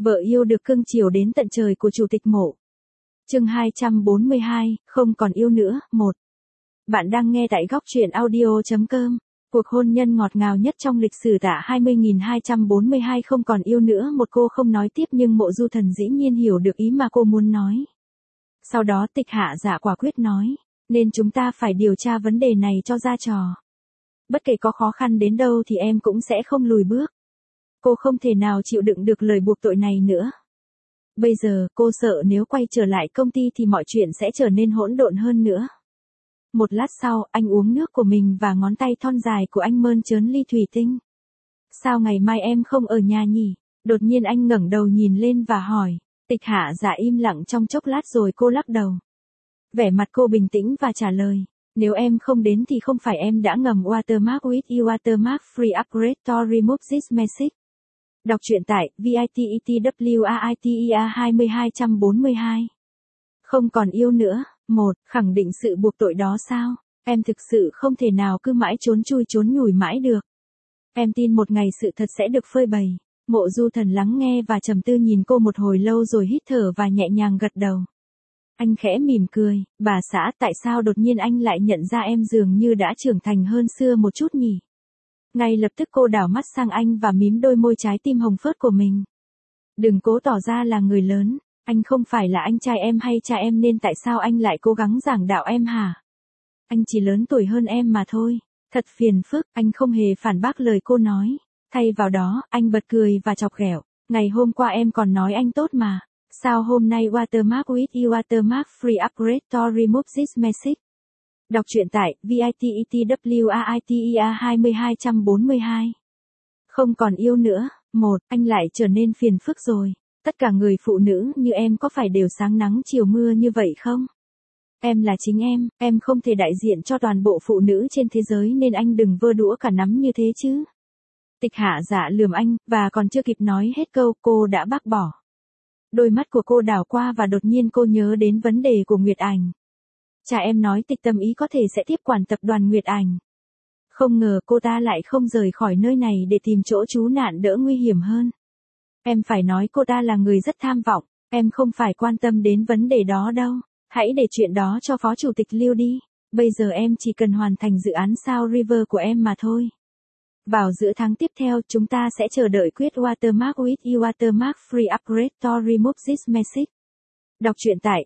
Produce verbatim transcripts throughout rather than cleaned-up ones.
Vợ yêu được cưng chiều đến tận trời của Chủ tịch Mộ. Chương hai trăm bốn mươi hai, không còn yêu nữa, một. Bạn đang nghe tại góc truyện audio chấm com. Cuộc hôn nhân ngọt ngào nhất trong lịch sử tạ hai mươi nghìn hai trăm bốn mươi hai không còn yêu nữa, một cô không nói tiếp nhưng Mộ Du Thần dĩ nhiên hiểu được ý mà cô muốn nói. Sau đó Tịch Hạ Dạ quả quyết nói, nên chúng ta phải điều tra vấn đề này cho ra trò. Bất kể có khó khăn đến đâu thì em cũng sẽ không lùi bước. Cô không thể nào chịu đựng được lời buộc tội này nữa. Bây giờ, cô sợ nếu quay trở lại công ty thì mọi chuyện sẽ trở nên hỗn độn hơn nữa. Một lát sau, anh uống nước của mình và ngón tay thon dài của anh mơn trớn ly thủy tinh. Sao ngày mai em không ở nhà nhỉ? Đột nhiên anh ngẩng đầu nhìn lên và hỏi. Tịch Hạ Dạ im lặng trong chốc lát rồi cô lắc đầu. Vẻ mặt cô bình tĩnh và trả lời. Nếu em không đến thì không phải em đã ngầm watermark with you watermark free upgrade to remove this message. Đọc truyện tại vitetwriter hai mươi hai trăm bốn mươi hai. Không còn yêu nữa. Một, khẳng định sự buộc tội đó sao? Em thực sự không thể nào cứ mãi trốn chui trốn nhủi mãi được. Em tin một ngày sự thật sẽ được phơi bày. Mộ Du Thần lắng nghe và trầm tư nhìn cô một hồi lâu rồi hít thở và nhẹ nhàng gật đầu. Anh khẽ mỉm cười, bà xã, tại sao đột nhiên anh lại nhận ra em dường như đã trưởng thành hơn xưa một chút nhỉ? Ngay lập tức cô đảo mắt sang anh và mím đôi môi trái tim hồng phớt của mình. Đừng cố tỏ ra là người lớn, anh không phải là anh trai em hay cha em nên tại sao anh lại cố gắng giảng đạo em hả? Anh chỉ lớn tuổi hơn em mà thôi. Thật phiền phức, anh không hề phản bác lời cô nói. Thay vào đó, anh bật cười và chọc ghẹo. Ngày hôm qua em còn nói anh tốt mà. Sao hôm nay watermark with you watermark free upgrade to remove this message? Đọc truyện tại vitetwriter hai mươi hai trăm bốn mươi hai. Không còn yêu nữa. Một, anh lại trở nên phiền phức rồi. Tất cả người phụ nữ như em có phải đều sáng nắng chiều mưa như vậy không? Em là chính em, em không thể đại diện cho toàn bộ phụ nữ trên thế giới nên anh đừng vơ đũa cả nắm như thế chứ. Tịch Hạ Dạ lườm anh, và còn chưa kịp nói hết câu, cô đã bác bỏ. Đôi mắt của cô đảo qua và đột nhiên cô nhớ đến vấn đề của Nguyệt Ảnh. Cha em nói Tịch Tâm Ý có thể sẽ tiếp quản tập đoàn Nguyệt Ảnh. Không ngờ cô ta lại không rời khỏi nơi này để tìm chỗ trú nạn đỡ nguy hiểm hơn. Em phải nói cô ta là người rất tham vọng, em không phải quan tâm đến vấn đề đó đâu. Hãy để chuyện đó cho Phó Chủ tịch Lưu đi. Bây giờ em chỉ cần hoàn thành dự án Sao River của em mà thôi. Vào giữa tháng tiếp theo chúng ta sẽ chờ đợi quyết watermark with you watermark free upgrade to remove this message. Đọc truyện tại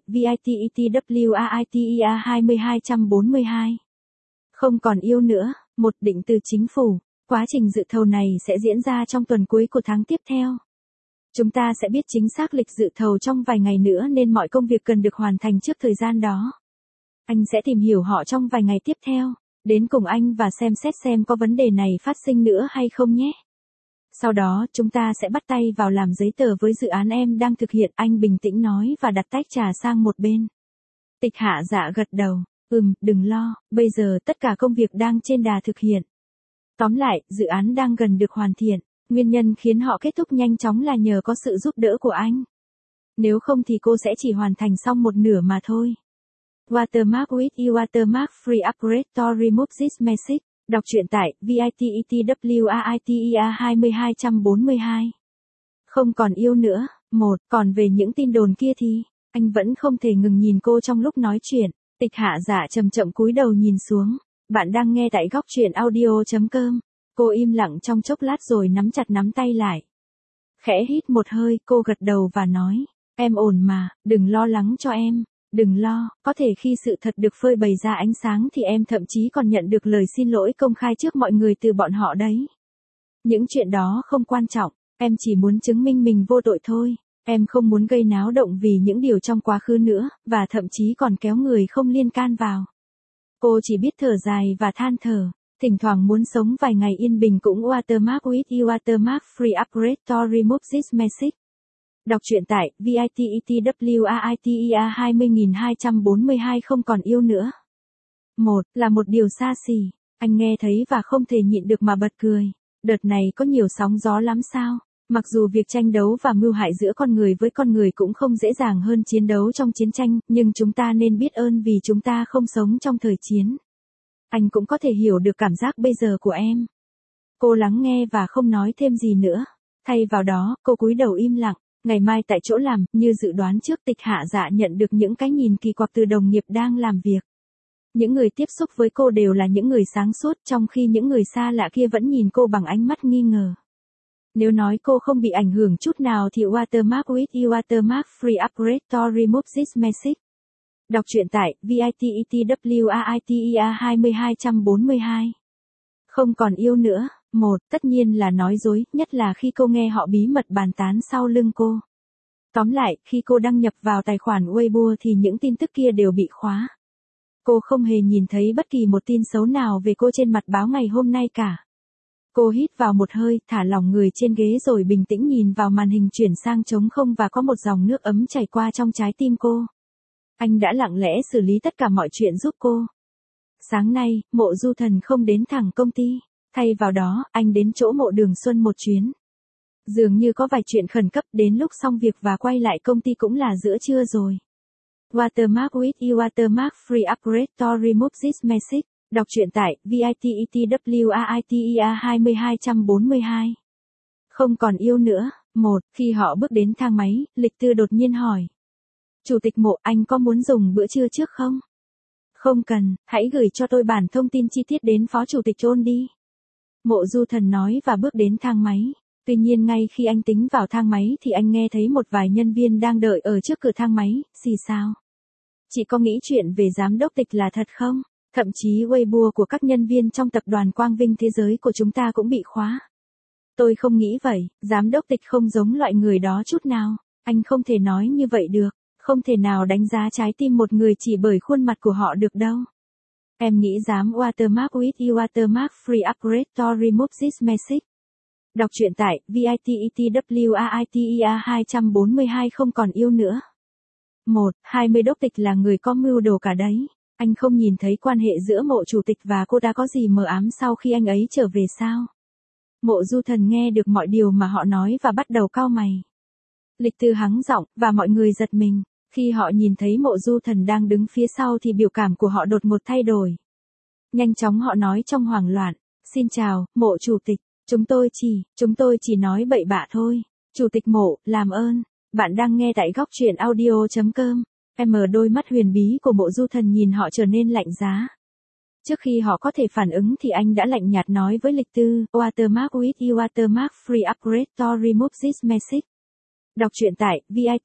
vitetwriter hai mươi hai trăm bốn mươi hai. Không còn yêu nữa. Một, định từ chính phủ. Quá trình dự thầu này sẽ diễn ra trong tuần cuối của tháng tiếp theo. Chúng ta sẽ biết chính xác lịch dự thầu trong vài ngày nữa nên mọi công việc cần được hoàn thành trước thời gian đó. Anh sẽ tìm hiểu họ trong vài ngày tiếp theo, đến cùng anh và xem xét xem có vấn đề này phát sinh nữa hay không nhé. Sau đó chúng ta sẽ bắt tay vào làm giấy tờ với dự án em đang thực hiện, anh bình tĩnh nói và đặt tách trà sang một bên. Tịch Hạ Dạ gật đầu, ừm, đừng lo, bây giờ tất cả công việc đang trên đà thực hiện. Tóm lại, dự án đang gần được hoàn thiện. Nguyên nhân khiến họ kết thúc nhanh chóng là nhờ có sự giúp đỡ của anh. Nếu không thì cô sẽ chỉ hoàn thành xong một nửa mà thôi. Watermark with you watermark free upgrade to remove this message. Đọc truyện tại vitetwriter hai mươi hai trăm bốn mươi hai. Không còn yêu nữa. Một, còn về những tin đồn kia thì, anh vẫn không thể ngừng nhìn cô trong lúc nói chuyện. Tịch Hạ Dạ chậm chậm cúi đầu nhìn xuống. Bạn đang nghe tại góc truyện audio chấm com. Cô im lặng trong chốc lát rồi nắm chặt nắm tay lại. Khẽ hít một hơi, cô gật đầu và nói, em ổn mà, đừng lo lắng cho em, đừng lo, có thể khi sự thật được phơi bày ra ánh sáng thì em thậm chí còn nhận được lời xin lỗi công khai trước mọi người từ bọn họ đấy. Những chuyện đó không quan trọng, em chỉ muốn chứng minh mình vô tội thôi, em không muốn gây náo động vì những điều trong quá khứ nữa, và thậm chí còn kéo người không liên can vào. Cô chỉ biết thở dài và than thở. Thỉnh thoảng muốn sống vài ngày yên bình cũng watermark with you watermark free upgrade to remove this message. Đọc truyện tại vitetwriter hai mươi nghìn hai trăm bốn mươi hai không còn yêu nữa. Một, là một điều xa xỉ. Anh nghe thấy và không thể nhịn được mà bật cười. Đợt này có nhiều sóng gió lắm sao? Mặc dù việc tranh đấu và mưu hại giữa con người với con người cũng không dễ dàng hơn chiến đấu trong chiến tranh, nhưng chúng ta nên biết ơn vì chúng ta không sống trong thời chiến. Anh cũng có thể hiểu được cảm giác bây giờ của em. Cô lắng nghe và không nói thêm gì nữa. Thay vào đó, cô cúi đầu im lặng. Ngày mai tại chỗ làm, như dự đoán trước Tịch Hạ Dạ nhận được những cái nhìn kỳ quặc từ đồng nghiệp đang làm việc. Những người tiếp xúc với cô đều là những người sáng suốt, trong khi những người xa lạ kia vẫn nhìn cô bằng ánh mắt nghi ngờ. Nếu nói cô không bị ảnh hưởng chút nào thì Watermark with you Watermark free upgrade to remove this message. Đọc truyện tại vitetwriter hai hai bốn hai. Không còn yêu nữa. Một, tất nhiên là nói dối, nhất là khi cô nghe họ bí mật bàn tán sau lưng cô. Tóm lại, khi cô đăng nhập vào tài khoản Weibo thì những tin tức kia đều bị khóa. Cô không hề nhìn thấy bất kỳ một tin xấu nào về cô trên mặt báo ngày hôm nay cả. Cô hít vào một hơi, thả lỏng người trên ghế rồi bình tĩnh nhìn vào màn hình chuyển sang trống không và có một dòng nước ấm chảy qua trong trái tim cô. Anh đã lặng lẽ xử lý tất cả mọi chuyện giúp cô. Sáng nay, Mộ Du Thần không đến thẳng công ty. Thay vào đó, anh đến chỗ Mộ Đường Xuân một chuyến. Dường như có vài chuyện khẩn cấp, đến lúc xong việc và quay lại công ty cũng là giữa trưa rồi. Watermark with you Watermark free upgrade to remove this message. Đọc truyện tại vitetwriter hai hai bốn hai. Không còn yêu nữa. Một, khi họ bước đến thang máy, Lịch Tư đột nhiên hỏi. Chủ tịch Mộ, anh có muốn dùng bữa trưa trước không? Không cần, hãy gửi cho tôi bản thông tin chi tiết đến Phó Chủ tịch John đi. Mộ Du Thần nói và bước đến thang máy. Tuy nhiên ngay khi anh tính vào thang máy thì anh nghe thấy một vài nhân viên đang đợi ở trước cửa thang máy, xì xào. Chị có nghĩ chuyện về giám đốc Tịch là thật không? Thậm chí Weibo của các nhân viên trong tập đoàn Quang Vinh Thế Giới của chúng ta cũng bị khóa. Tôi không nghĩ vậy, giám đốc Tịch không giống loại người đó chút nào. Anh không thể nói như vậy được, không thể nào đánh giá trái tim một người chỉ bởi khuôn mặt của họ được đâu. Em nghĩ dám Watermark with you Watermark free upgrade to remove this message. Đọc truyện tại vitetwriter hai bốn hai không còn yêu nữa. Một, hai mươi đốc Tịch là người có mưu đồ cả đấy. Anh không nhìn thấy quan hệ giữa Mộ Chủ tịch và cô đã có gì mờ ám sau khi anh ấy trở về sao? Mộ Du Thần nghe được mọi điều mà họ nói và bắt đầu cau mày. Lịch Tư hắng giọng, và mọi người giật mình. Khi họ nhìn thấy Mộ Du Thần đang đứng phía sau thì biểu cảm của họ đột ngột thay đổi. Nhanh chóng họ nói trong hoảng loạn. Xin chào, Mộ Chủ tịch. Chúng tôi chỉ, chúng tôi chỉ nói bậy bạ thôi. Chủ tịch Mộ, làm ơn. Bạn đang nghe tại góc truyện audio chấm com. Em mở đôi mắt huyền bí của Mộ Du Thần nhìn họ trở nên lạnh giá. Trước khi họ có thể phản ứng thì anh đã lạnh nhạt nói với Lịch Tư, Watermark with you Watermark free upgrade to remove this message. Đọc truyện tại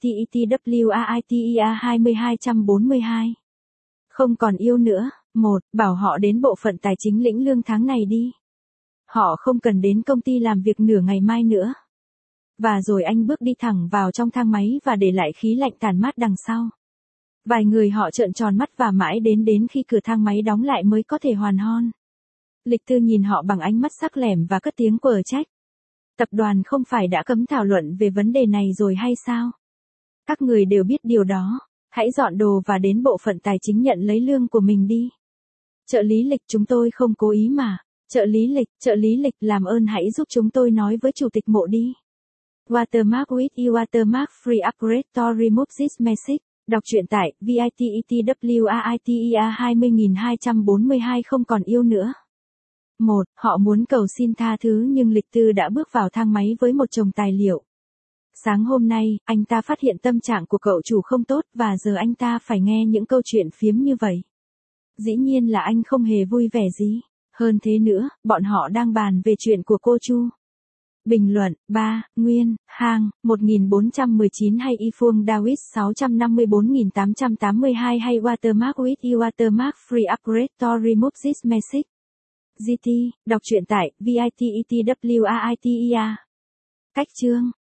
vitetwriter hai hai bốn hai. Không còn yêu nữa. Một, bảo họ đến bộ phận tài chính lĩnh lương tháng này đi. Họ không cần đến công ty làm việc nửa ngày mai nữa. Và rồi anh bước đi thẳng vào trong thang máy và để lại khí lạnh tàn mát đằng sau. Vài người họ trợn tròn mắt và mãi đến đến khi cửa thang máy đóng lại mới có thể hoàn hon. Lịch Tư nhìn họ bằng ánh mắt sắc lẻm và cất tiếng quở trách. Tập đoàn không phải đã cấm thảo luận về vấn đề này rồi hay sao? Các người đều biết điều đó. Hãy dọn đồ và đến bộ phận tài chính nhận lấy lương của mình đi. Trợ lý Lịch, chúng tôi không cố ý mà. Trợ lý Lịch, trợ lý Lịch, làm ơn hãy giúp chúng tôi nói với Chủ tịch Mộ đi. Watermark with you Watermark free upgrade to remove this message. Đọc truyện tại vitetwriter hai hai bốn hai không còn yêu nữa. Một, họ muốn cầu xin tha thứ nhưng Lịch Tư đã bước vào thang máy với một chồng tài liệu. Sáng hôm nay, anh ta phát hiện tâm trạng của cậu chủ không tốt và giờ anh ta phải nghe những câu chuyện phiếm như vậy. Dĩ nhiên là anh không hề vui vẻ gì. Hơn thế nữa, bọn họ đang bàn về chuyện của cô Chu. Bình luận, ba, Nguyên, Hàng, một nghìn bốn trăm mười chín hay Y Phương David sáu trăm năm mươi bốn nghìn tám trăm tám mươi hai hay Watermark with you Watermark free upgrade to remove this message. giê tê, đọc truyện tại vitetwriter. Cách chương.